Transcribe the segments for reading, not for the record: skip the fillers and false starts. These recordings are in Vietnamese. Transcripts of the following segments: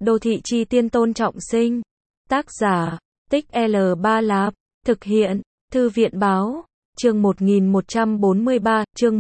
Đô thị chi tiên Tôn Trọng Sinh. Tác giả, Tích L3 Lạp. Thực hiện, Thư viện báo. Chương 1143, chương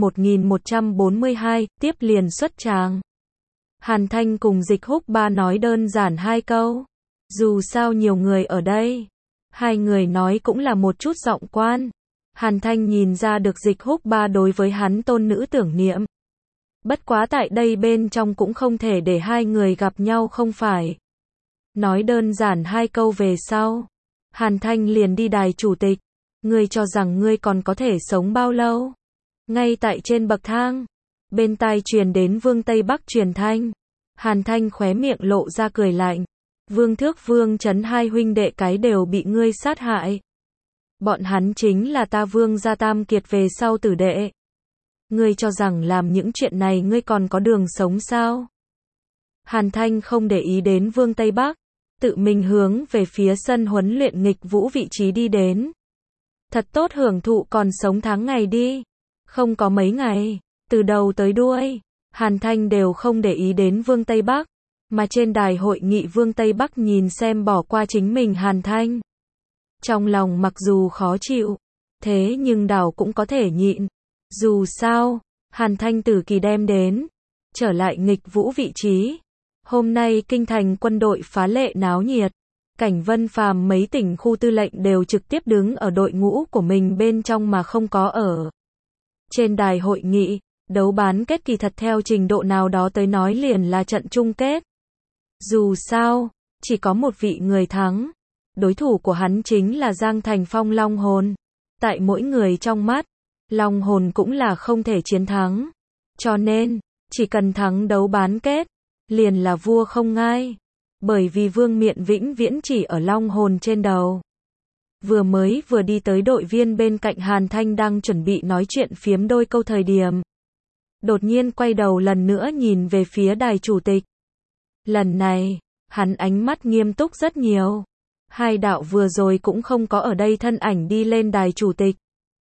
1142, tiếp liền xuất tràng. Hàn Thanh cùng Dịch Húc Ba nói đơn giản hai câu. Dù sao nhiều người ở đây. Hai người nói cũng là một chút giọng quan. Hàn Thanh nhìn ra được Dịch Húc Ba đối với hắn tôn nữ tưởng niệm. Bất quá tại đây bên trong cũng không thể để hai người gặp nhau không phải. Nói đơn giản hai câu về sau. Hàn Thanh liền đi đài chủ tịch. Ngươi cho rằng ngươi còn có thể sống bao lâu? Ngay tại trên bậc thang. Bên tai truyền đến Vương Tây Bắc truyền thanh. Hàn Thanh khóe miệng lộ ra cười lạnh. Vương Thước Vương Trấn hai huynh đệ cái đều bị ngươi sát hại. Bọn hắn chính là ta Vương gia tam kiệt về sau tử đệ. Ngươi cho rằng làm những chuyện này ngươi còn có đường sống sao? Hàn Thanh không để ý đến Vương Tây Bắc, tự mình hướng về phía sân huấn luyện nghịch vũ vị trí đi đến. Thật tốt hưởng thụ còn sống tháng ngày đi. Không có mấy ngày, từ đầu tới đuôi, Hàn Thanh đều không để ý đến Vương Tây Bắc, mà trên đài hội nghị Vương Tây Bắc nhìn xem bỏ qua chính mình Hàn Thanh. Trong lòng mặc dù khó chịu, thế nhưng đảo cũng có thể nhịn. Dù sao, Hàn Thanh tử kỳ đem đến, trở lại nghịch vũ vị trí. Hôm nay kinh thành quân đội phá lệ náo nhiệt. Cảnh Vân Phàm mấy tỉnh khu tư lệnh đều trực tiếp đứng ở đội ngũ của mình bên trong mà không có ở. Trên đài hội nghị, đấu bán kết kỳ thật theo trình độ nào đó tới nói liền là trận chung kết. Dù sao, chỉ có một vị người thắng. Đối thủ của hắn chính là Giang Thành Phong Long Hồn. Tại mỗi người trong mắt, Long Hồn cũng là không thể chiến thắng. Cho nên, chỉ cần thắng đấu bán kết, liền là vua không ngai. Bởi vì vương miện vĩnh viễn chỉ ở Long Hồn trên đầu. Vừa đi tới đội viên bên cạnh Hàn Thanh đang chuẩn bị nói chuyện phiếm đôi câu thời điểm. Đột nhiên quay đầu lần nữa nhìn về phía đài chủ tịch. Lần này, hắn ánh mắt nghiêm túc rất nhiều. Hai đạo vừa rồi cũng không có ở đây thân ảnh đi lên đài chủ tịch.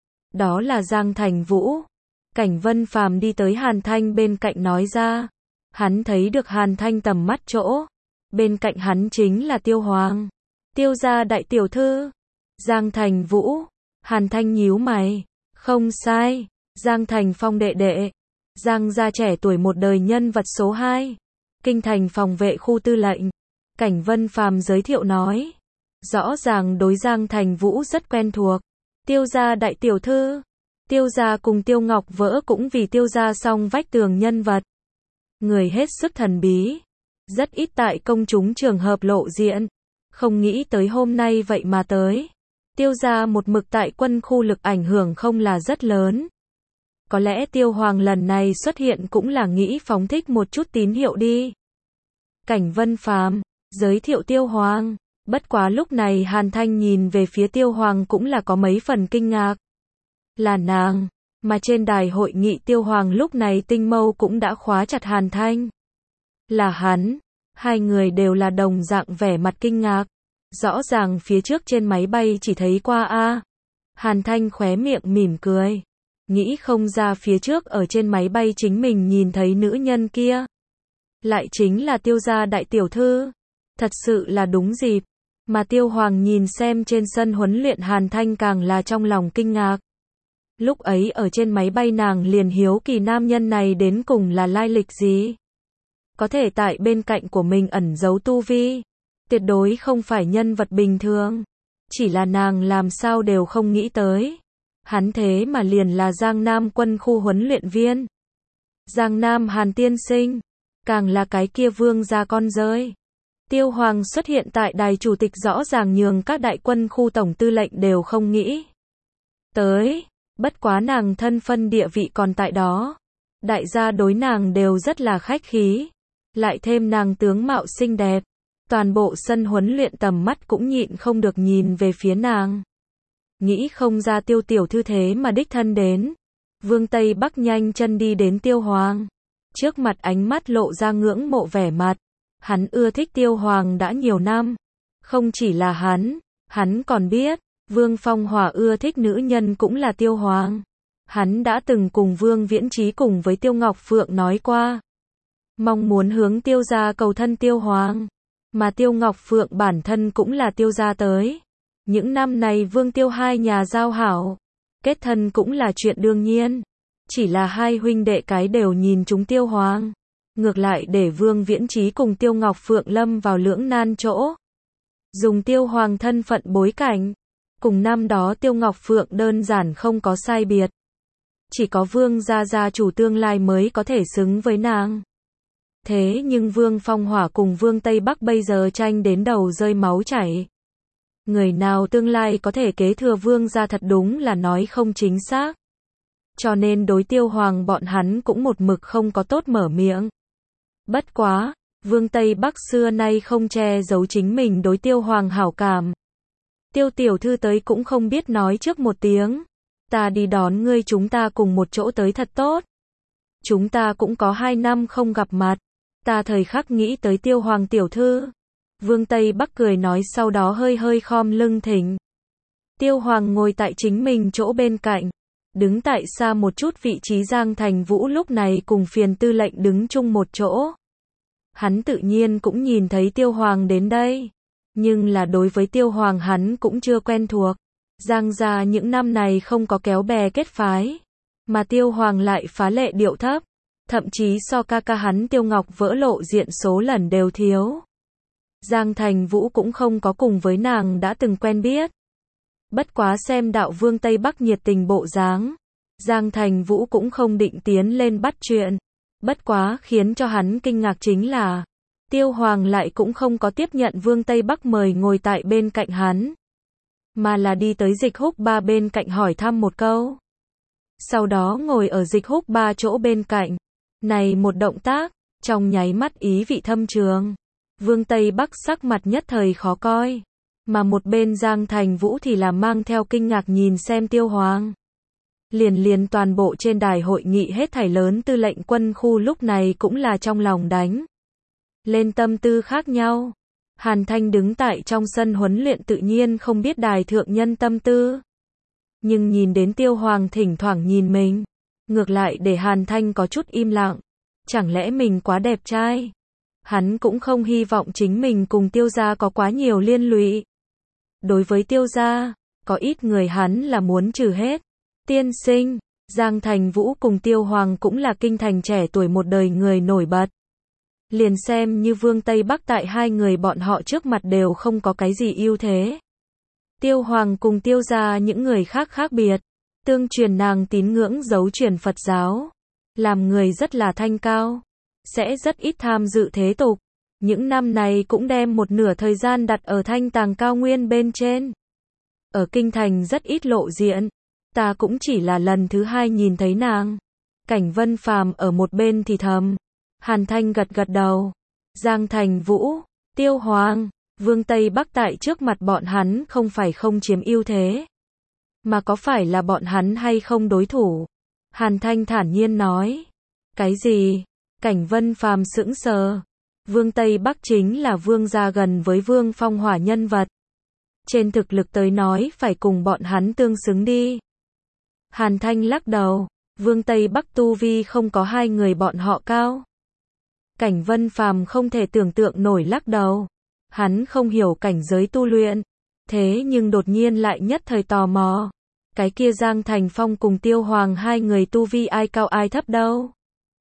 Đó là Giang Thành Vũ. Cảnh Vân Phàm đi tới Hàn Thanh bên cạnh nói ra. Hắn thấy được Hàn Thanh tầm mắt chỗ. Bên cạnh hắn chính là Tiêu Hoàng. Tiêu gia đại tiểu thư. Giang Thành Vũ. Hàn Thanh nhíu mày. Không sai. Giang Thành Phong đệ đệ. Giang gia trẻ tuổi một đời nhân vật số 2. Kinh thành phòng vệ khu tư lệnh. Cảnh Vân Phàm giới thiệu nói. Rõ ràng đối Giang Thành Vũ rất quen thuộc. Tiêu gia đại tiểu thư. Tiêu gia cùng Tiêu Ngọc Vỡ cũng vì Tiêu gia song vách tường nhân vật. Người hết sức thần bí. Rất ít tại công chúng trường hợp lộ diện. Không nghĩ tới hôm nay vậy mà tới. Tiêu gia một mực tại quân khu lực ảnh hưởng không là rất lớn. Có lẽ Tiêu Hoàng lần này xuất hiện cũng là nghĩ phóng thích một chút tín hiệu đi. Cảnh Vân Phàm giới thiệu Tiêu Hoàng. Bất quá lúc này Hàn Thanh nhìn về phía Tiêu Hoàng cũng là có mấy phần kinh ngạc. Là nàng, mà trên đài hội nghị Tiêu Hoàng lúc này tinh mâu cũng đã khóa chặt Hàn Thanh. Là hắn, hai người đều là đồng dạng vẻ mặt kinh ngạc. Rõ ràng phía trước trên máy bay chỉ thấy qua a. Hàn Thanh khóe miệng mỉm cười. Nghĩ không ra phía trước ở trên máy bay chính mình nhìn thấy nữ nhân kia. Lại chính là Tiêu gia đại tiểu thư. Thật sự là đúng dịp. Mà Tiêu Hoàng nhìn xem trên sân huấn luyện Hàn Thanh càng là trong lòng kinh ngạc. Lúc ấy ở trên máy bay nàng liền hiếu kỳ nam nhân này đến cùng là lai lịch gì. Có thể tại bên cạnh của mình ẩn giấu tu vi. Tuyệt đối không phải nhân vật bình thường. Chỉ là nàng làm sao đều không nghĩ tới. Hắn thế mà liền là Giang Nam quân khu huấn luyện viên. Giang Nam Hàn tiên sinh. Càng là cái kia vương gia con rơi. Tiêu Hoàng xuất hiện tại đài chủ tịch rõ ràng nhường các đại quân khu tổng tư lệnh đều không nghĩ tới. Bất quá nàng thân phân địa vị còn tại đó. Đại gia đối nàng đều rất là khách khí. Lại thêm nàng tướng mạo xinh đẹp. Toàn bộ sân huấn luyện tầm mắt cũng nhịn không được nhìn về phía nàng. Nghĩ không ra Tiêu tiểu thư thế mà đích thân đến. Vương Tây Bắc nhanh chân đi đến Tiêu Hoàng. Trước mặt ánh mắt lộ ra ngưỡng mộ vẻ mặt. Hắn ưa thích Tiêu Hoàng đã nhiều năm. Không chỉ là hắn còn biết, Vương Phong Hòa ưa thích nữ nhân cũng là Tiêu Hoàng. Hắn đã từng cùng Vương Viễn Trí cùng với Tiêu Ngọc Phượng nói qua. Mong muốn hướng Tiêu gia cầu thân Tiêu Hoàng. Mà Tiêu Ngọc Phượng bản thân cũng là Tiêu gia tới. Những năm này Vương Tiêu hai nhà giao hảo, kết thân cũng là chuyện đương nhiên. Chỉ là hai huynh đệ cái đều nhìn chúng Tiêu Hoàng. Ngược lại để Vương Viễn Chí cùng Tiêu Ngọc Phượng lâm vào lưỡng nan chỗ. Dùng Tiêu Hoàng thân phận bối cảnh. Cùng năm đó Tiêu Ngọc Phượng đơn giản không có sai biệt. Chỉ có Vương gia chủ tương lai mới có thể xứng với nàng. Thế nhưng Vương Phong Hỏa cùng Vương Tây Bắc bây giờ tranh đến đầu rơi máu chảy. Người nào tương lai có thể kế thừa Vương gia thật đúng là nói không chính xác. Cho nên đối Tiêu Hoàng bọn hắn cũng một mực không có tốt mở miệng. Bất quá, Vương Tây Bắc xưa nay không che giấu chính mình đối Tiêu Hoàng hảo cảm. Tiêu tiểu thư tới cũng không biết nói trước một tiếng. Ta đi đón ngươi, chúng ta cùng một chỗ tới thật tốt. Chúng ta cũng có 2 năm không gặp mặt. Ta thời khắc nghĩ tới Tiêu Hoàng tiểu thư. Vương Tây Bắc cười nói, sau đó hơi hơi khom lưng thỉnh. Tiêu Hoàng ngồi tại chính mình chỗ bên cạnh. Đứng tại xa một chút vị trí Giang Thành Vũ lúc này cùng Phiền tư lệnh đứng chung một chỗ. Hắn tự nhiên cũng nhìn thấy Tiêu Hoàng đến đây. Nhưng là đối với Tiêu Hoàng hắn cũng chưa quen thuộc. Giang gia những năm này không có kéo bè kết phái. Mà Tiêu Hoàng lại phá lệ điệu thấp. Thậm chí so ca ca hắn Tiêu Ngọc vỡ lộ diện số lần đều thiếu. Giang Thành Vũ cũng không có cùng với nàng đã từng quen biết. Bất quá xem đạo Vương Tây Bắc nhiệt tình bộ dáng. Giang Thành Vũ cũng không định tiến lên bắt chuyện. Bất quá khiến cho hắn kinh ngạc chính là Tiêu Hoàng lại cũng không có tiếp nhận Vương Tây Bắc mời ngồi tại bên cạnh hắn. Mà là đi tới Dịch Húc Ba bên cạnh hỏi thăm một câu. Sau đó ngồi ở Dịch Húc Ba chỗ bên cạnh. Này một động tác, trong nháy mắt ý vị thâm trường. Vương Tây Bắc sắc mặt nhất thời khó coi. Mà một bên Giang Thành Vũ thì là mang theo kinh ngạc nhìn xem Tiêu Hoàng. Liền toàn bộ trên đài hội nghị hết thảy lớn tư lệnh quân khu lúc này cũng là trong lòng đánh lên tâm tư khác nhau. Hàn Thanh đứng tại trong sân huấn luyện tự nhiên không biết đài thượng nhân tâm tư. Nhưng nhìn đến Tiêu Hoàng thỉnh thoảng nhìn mình, ngược lại để Hàn Thanh có chút im lặng. Chẳng lẽ mình quá đẹp trai? Hắn cũng không hy vọng chính mình cùng Tiêu gia có quá nhiều liên lụy. Đối với Tiêu gia, có ít người hắn là muốn trừ hết. Tiên sinh, Giang Thành Vũ cùng Tiêu Hoàng cũng là kinh thành trẻ tuổi một đời người nổi bật. Liền xem như Vương Tây Bắc tại hai người bọn họ trước mặt đều không có cái gì ưu thế. Tiêu Hoàng cùng Tiêu gia những người khác khác biệt. Tương truyền nàng tín ngưỡng giấu truyền Phật giáo. Làm người rất là thanh cao. Sẽ rất ít tham dự thế tục. Những năm này cũng đem một nửa thời gian đặt ở Thanh Tàng cao nguyên bên trên. Ở kinh thành rất ít lộ diện. Ta cũng chỉ là lần thứ 2 nhìn thấy nàng. Cảnh Vân Phàm ở một bên thì thầm. Hàn Thanh gật gật đầu. Giang Thành Vũ, Tiêu Hoàng, Vương Tây Bắc tại trước mặt bọn hắn không phải không chiếm ưu thế. Mà có phải là bọn hắn hay không đối thủ? Hàn Thanh thản nhiên nói. Cái gì? Cảnh Vân Phàm sững sờ. Vương Tây Bắc chính là Vương gia gần với Vương Phong Hỏa nhân vật. Trên thực lực tới nói phải cùng bọn hắn tương xứng đi. Hàn Thanh lắc đầu. Vương Tây Bắc tu vi không có hai người bọn họ cao. Cảnh Vân Phàm không thể tưởng tượng nổi lắc đầu. Hắn không hiểu cảnh giới tu luyện. Thế nhưng đột nhiên lại nhất thời tò mò. Cái kia Giang Thành Phong cùng Tiêu Hoàng hai người tu vi ai cao ai thấp đâu.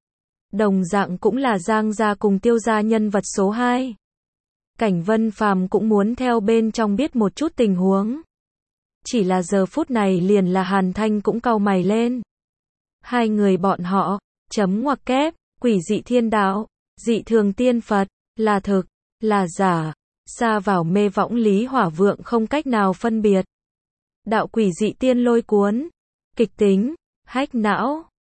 Đồng dạng cũng là Giang gia cùng Tiêu gia nhân vật số 2. Cảnh Vân Phàm cũng muốn theo bên trong biết một chút tình huống. Chỉ là giờ phút này liền là Hàn Thanh cũng cau mày lên. Hai người bọn họ, chấm ngoặc kép, quỷ dị thiên đạo, dị thường tiên Phật, là thực, là giả, xa vào mê võng lý hỏa vượng không cách nào phân biệt. Đạo quỷ dị tiên lôi cuốn, kịch tính, hách não,